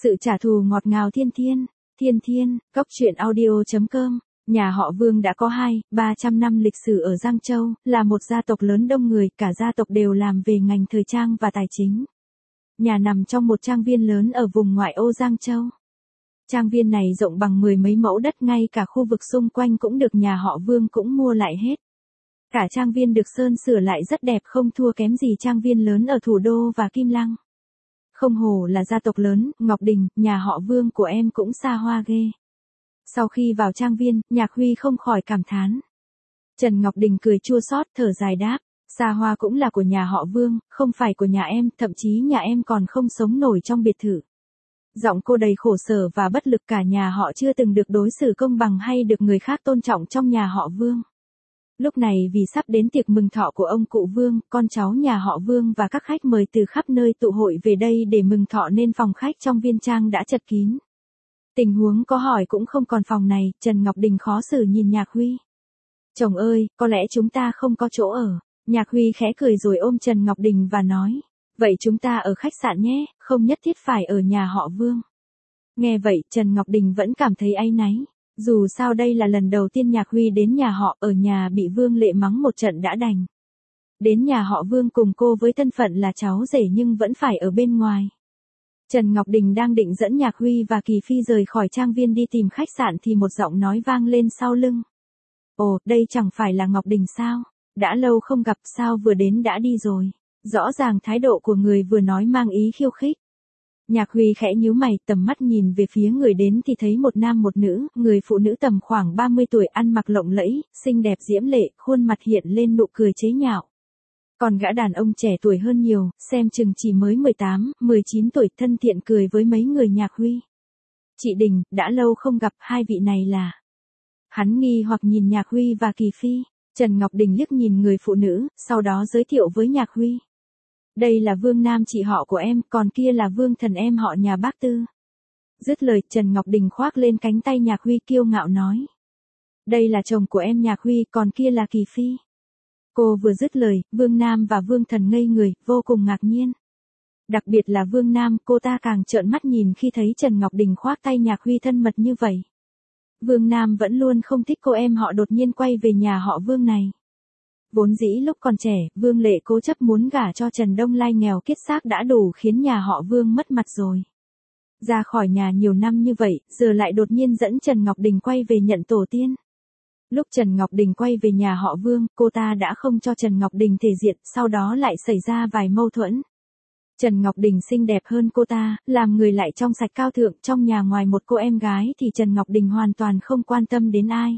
Sự trả thù ngọt ngào thiên thiên, thiên thiên, cốc truyện audio.com. Nhà họ Vương đã có 200-300 năm lịch sử ở Giang Châu, là một gia tộc lớn đông người, cả gia tộc đều làm về ngành thời trang và tài chính. Nhà nằm trong một trang viên lớn ở vùng ngoại ô Giang Châu. Trang viên này rộng bằng 10 mấy mẫu đất, ngay cả khu vực xung quanh cũng được nhà họ Vương cũng mua lại hết. Cả trang viên được sơn sửa lại rất đẹp, không thua kém gì trang viên lớn ở thủ đô và Kim Lăng. Không hổ là gia tộc lớn, Ngọc Đình, nhà họ Vương của em cũng xa hoa ghê. Sau khi vào trang viên, Nhạc Huy không khỏi cảm thán. Trần Ngọc Đình cười chua xót, thở dài đáp, xa hoa cũng là của nhà họ Vương, không phải của nhà em, thậm chí nhà em còn không sống nổi trong biệt thự. Giọng cô đầy khổ sở và bất lực, cả nhà họ chưa từng được đối xử công bằng hay được người khác tôn trọng trong nhà họ Vương. Lúc này vì sắp đến tiệc mừng thọ của ông cụ Vương, con cháu nhà họ Vương và các khách mời từ khắp nơi tụ hội về đây để mừng thọ nên phòng khách trong viên trang đã chật kín. Tình huống có hỏi cũng không còn phòng này, Trần Ngọc Đình khó xử nhìn Nhạc Huy. Chồng ơi, có lẽ chúng ta không có chỗ ở. Nhạc Huy khẽ cười rồi ôm Trần Ngọc Đình và nói, vậy chúng ta ở khách sạn nhé, không nhất thiết phải ở nhà họ Vương. Nghe vậy, Trần Ngọc Đình vẫn cảm thấy áy náy. Dù sao đây là lần đầu tiên Nhạc Huy đến nhà họ, ở nhà bị Vương Lệ mắng một trận đã đành. Đến nhà họ Vương cùng cô với thân phận là cháu rể nhưng vẫn phải ở bên ngoài. Trần Ngọc Đình đang định dẫn Nhạc Huy và Kỳ Phi rời khỏi trang viên đi tìm khách sạn thì một giọng nói vang lên sau lưng. Ồ, đây chẳng phải là Ngọc Đình sao? Đã lâu không gặp, sao vừa đến đã đi rồi? Rõ ràng thái độ của người vừa nói mang ý khiêu khích. Nhạc Huy khẽ nhíu mày, tầm mắt nhìn về phía người đến thì thấy một nam một nữ, người phụ nữ tầm khoảng 30 tuổi, ăn mặc lộng lẫy, xinh đẹp diễm lệ, khuôn mặt hiện lên nụ cười chế nhạo. Còn gã đàn ông trẻ tuổi hơn nhiều, xem chừng chỉ mới 18, 19 tuổi, thân thiện cười với mấy người Nhạc Huy. Chị Đình, đã lâu không gặp, hai vị này là... Hắn nghi hoặc nhìn Nhạc Huy và Kỳ Phi. Trần Ngọc Đình liếc nhìn người phụ nữ, sau đó giới thiệu với Nhạc Huy. Đây là Vương Nam chị họ của em, còn kia là Vương Thần em họ nhà bác Tư. Dứt lời, Trần Ngọc Đình khoác lên cánh tay Nhạc Huy kiêu ngạo nói. Đây là chồng của em Nhạc Huy, còn kia là Kỳ Phi. Cô vừa dứt lời, Vương Nam và Vương Thần ngây người, vô cùng ngạc nhiên. Đặc biệt là Vương Nam, cô ta càng trợn mắt nhìn khi thấy Trần Ngọc Đình khoác tay Nhạc Huy thân mật như vậy. Vương Nam vẫn luôn không thích cô em họ đột nhiên quay về nhà họ Vương này. Vốn dĩ lúc còn trẻ, Vương Lệ cố chấp muốn gả cho Trần Đông Lai nghèo kiết xác đã đủ khiến nhà họ Vương mất mặt rồi. Ra khỏi nhà nhiều năm như vậy, giờ lại đột nhiên dẫn Trần Ngọc Đình quay về nhận tổ tiên. Lúc Trần Ngọc Đình quay về nhà họ Vương, cô ta đã không cho Trần Ngọc Đình thể diện, sau đó lại xảy ra vài mâu thuẫn. Trần Ngọc Đình xinh đẹp hơn cô ta, làm người lại trong sạch cao thượng, trong nhà ngoài một cô em gái thì Trần Ngọc Đình hoàn toàn không quan tâm đến ai.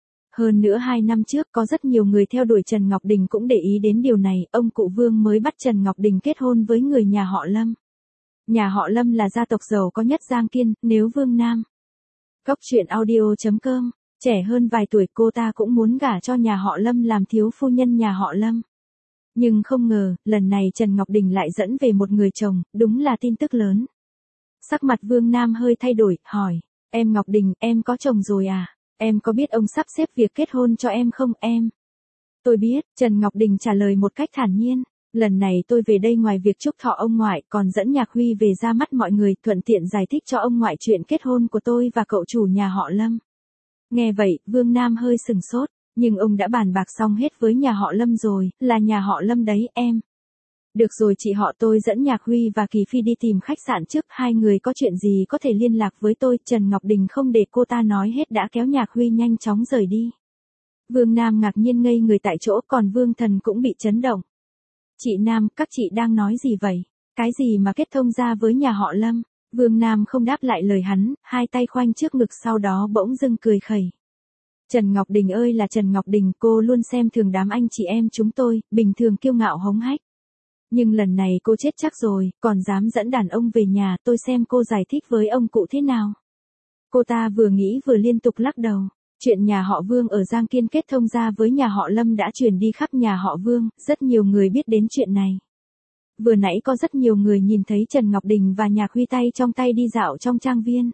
Hơn nữa 2 năm trước có rất nhiều người theo đuổi Trần Ngọc Đình cũng để ý đến điều này, ông cụ Vương mới bắt Trần Ngọc Đình kết hôn với người nhà họ Lâm. Nhà họ Lâm là gia tộc giàu có nhất Giang Kiên, nếu Vương Nam. Cốc truyện audio.com, trẻ hơn vài tuổi cô ta cũng muốn gả cho nhà họ Lâm làm thiếu phu nhân nhà họ Lâm. Nhưng không ngờ, lần này Trần Ngọc Đình lại dẫn về một người chồng, đúng là tin tức lớn. Sắc mặt Vương Nam hơi thay đổi, hỏi, em Ngọc Đình, em có chồng rồi à? Em có biết ông sắp xếp việc kết hôn cho em không em? Tôi biết, Trần Ngọc Đình trả lời một cách thản nhiên. Lần này tôi về đây ngoài việc chúc thọ ông ngoại còn dẫn Nhạc Huy về ra mắt mọi người, thuận tiện giải thích cho ông ngoại chuyện kết hôn của tôi và cậu chủ nhà họ Lâm. Nghe vậy, Vương Nam hơi sừng sốt, nhưng ông đã bàn bạc xong hết với nhà họ Lâm rồi, là nhà họ Lâm đấy em. Được rồi chị họ, tôi dẫn Nhạc Huy và Kỳ Phi đi tìm khách sạn trước, hai người có chuyện gì có thể liên lạc với tôi. Trần Ngọc Đình không để cô ta nói hết đã kéo Nhạc Huy nhanh chóng rời đi. Vương Nam ngạc nhiên ngây người tại chỗ, còn Vương Thần cũng bị chấn động. Chị Nam, các chị đang nói gì vậy? Cái gì mà kết thông ra với nhà họ Lâm? Vương Nam không đáp lại lời hắn, hai tay khoanh trước ngực sau đó bỗng dưng cười khẩy. Trần Ngọc Đình ơi là Trần Ngọc Đình, cô luôn xem thường đám anh chị em chúng tôi, bình thường kiêu ngạo hống hách. Nhưng lần này cô chết chắc rồi, còn dám dẫn đàn ông về nhà, tôi xem cô giải thích với ông cụ thế nào. Cô ta vừa nghĩ vừa liên tục lắc đầu. Chuyện nhà họ Vương ở Giang Kiên kết thông ra với nhà họ Lâm đã truyền đi khắp nhà họ Vương, rất nhiều người biết đến chuyện này. Vừa nãy có rất nhiều người nhìn thấy Trần Ngọc Đình và Nhạc Huy tay trong tay đi dạo trong trang viên.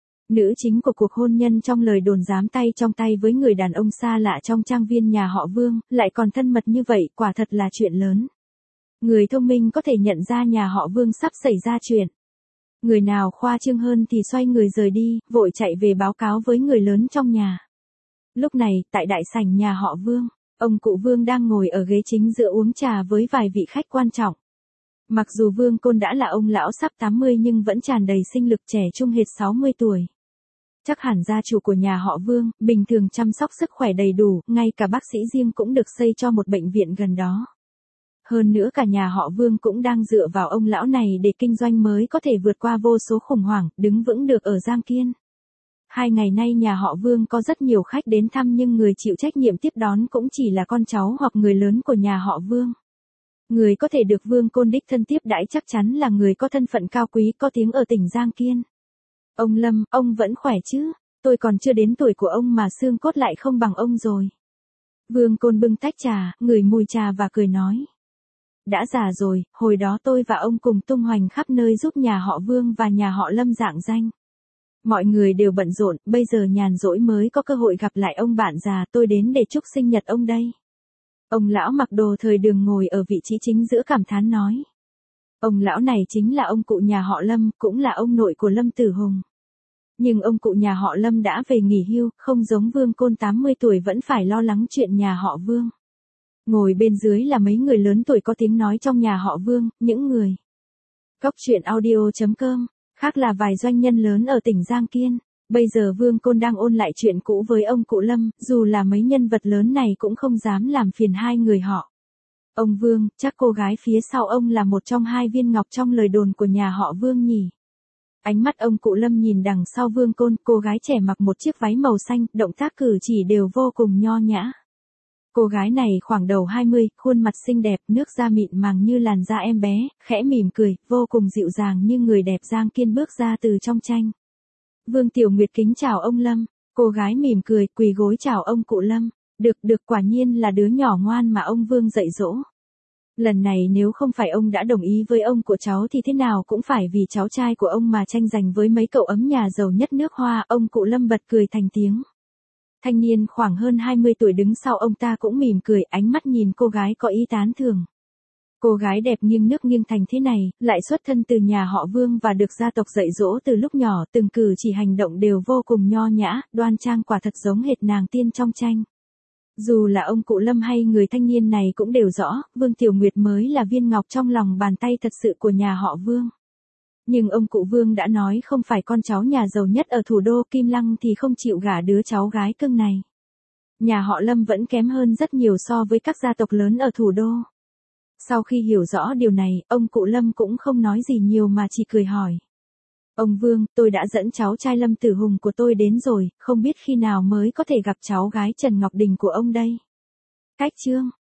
Nữ chính của cuộc hôn nhân trong lời đồn dám tay trong tay với người đàn ông xa lạ trong trang viên nhà họ Vương, lại còn thân mật như vậy, quả thật là chuyện lớn. Người thông minh có thể nhận ra nhà họ Vương sắp xảy ra chuyện. Người nào khoa trương hơn thì xoay người rời đi, vội chạy về báo cáo với người lớn trong nhà. Lúc này, tại đại sảnh nhà họ Vương, ông cụ Vương đang ngồi ở ghế chính giữa uống trà với vài vị khách quan trọng. Mặc dù Vương Côn đã là ông lão sắp 80 nhưng vẫn tràn đầy sinh lực, trẻ trung hệt 60 tuổi. Chắc hẳn gia chủ của nhà họ Vương, bình thường chăm sóc sức khỏe đầy đủ, ngay cả bác sĩ riêng cũng được xây cho một bệnh viện gần đó. Hơn nữa cả nhà họ Vương cũng đang dựa vào ông lão này để kinh doanh mới có thể vượt qua vô số khủng hoảng, đứng vững được ở Giang Kiên. 2 ngày nay nhà họ Vương có rất nhiều khách đến thăm nhưng người chịu trách nhiệm tiếp đón cũng chỉ là con cháu hoặc người lớn của nhà họ Vương. Người có thể được Vương Côn đích thân tiếp đãi chắc chắn là người có thân phận cao quý có tiếng ở tỉnh Giang Kiên. Ông Lâm, ông vẫn khỏe chứ? Tôi còn chưa đến tuổi của ông mà xương cốt lại không bằng ông rồi. Vương Côn bưng tách trà, ngửi mùi trà và cười nói. Đã già rồi, hồi đó tôi và ông cùng tung hoành khắp nơi giúp nhà họ Vương và nhà họ Lâm rạng danh. Mọi người đều bận rộn, bây giờ nhàn rỗi mới có cơ hội gặp lại ông bạn già, tôi đến để chúc sinh nhật ông đây. Ông lão mặc đồ thời đường ngồi ở vị trí chính giữa cảm thán nói. Ông lão này chính là ông cụ nhà họ Lâm, cũng là ông nội của Lâm Tử Hùng. Nhưng ông cụ nhà họ Lâm đã về nghỉ hưu, không giống Vương Côn 80 tuổi vẫn phải lo lắng chuyện nhà họ Vương. Ngồi bên dưới là mấy người lớn tuổi có tiếng nói trong nhà họ Vương, những người. Cốc truyện audio.com, khác là vài doanh nhân lớn ở tỉnh Giang Kiên. Bây giờ Vương Côn đang ôn lại chuyện cũ với ông cụ Lâm, dù là mấy nhân vật lớn này cũng không dám làm phiền hai người họ. Ông Vương, chắc cô gái phía sau ông là một trong 2 viên ngọc trong lời đồn của nhà họ Vương nhỉ? Ánh mắt ông cụ Lâm nhìn đằng sau Vương Côn, cô gái trẻ mặc một chiếc váy màu xanh, động tác cử chỉ đều vô cùng nho nhã. Cô gái này khoảng đầu 20, khuôn mặt xinh đẹp, nước da mịn màng như làn da em bé, khẽ mỉm cười, vô cùng dịu dàng như người đẹp Giang Kiên bước ra từ trong tranh. Vương Tiểu Nguyệt kính chào ông Lâm, cô gái mỉm cười, quỳ gối chào ông cụ Lâm. Được quả nhiên là đứa nhỏ ngoan mà ông Vương dạy dỗ. Lần này nếu không phải ông đã đồng ý với ông của cháu thì thế nào cũng phải vì cháu trai của ông mà tranh giành với mấy cậu ấm nhà giàu nhất nước Hoa, ông cụ Lâm bật cười thành tiếng. Thanh niên khoảng hơn 20 tuổi đứng sau ông ta cũng mỉm cười, ánh mắt nhìn cô gái có ý tán thưởng. Cô gái đẹp nghiêng nước nghiêng thành thế này, lại xuất thân từ nhà họ Vương và được gia tộc dạy dỗ từ lúc nhỏ, từng cử chỉ hành động đều vô cùng nho nhã, đoan trang, quả thật giống hệt nàng tiên trong tranh. Dù là ông cụ Lâm hay người thanh niên này cũng đều rõ, Vương Tiểu Nguyệt mới là viên ngọc trong lòng bàn tay thật sự của nhà họ Vương. Nhưng ông cụ Vương đã nói không phải con cháu nhà giàu nhất ở thủ đô Kim Lăng thì không chịu gả đứa cháu gái cưng này. Nhà họ Lâm vẫn kém hơn rất nhiều so với các gia tộc lớn ở thủ đô. Sau khi hiểu rõ điều này, ông cụ Lâm cũng không nói gì nhiều mà chỉ cười hỏi. Ông Vương, tôi đã dẫn cháu trai Lâm Tử Hùng của tôi đến rồi, không biết khi nào mới có thể gặp cháu gái Trần Ngọc Đình của ông đây. Cách chương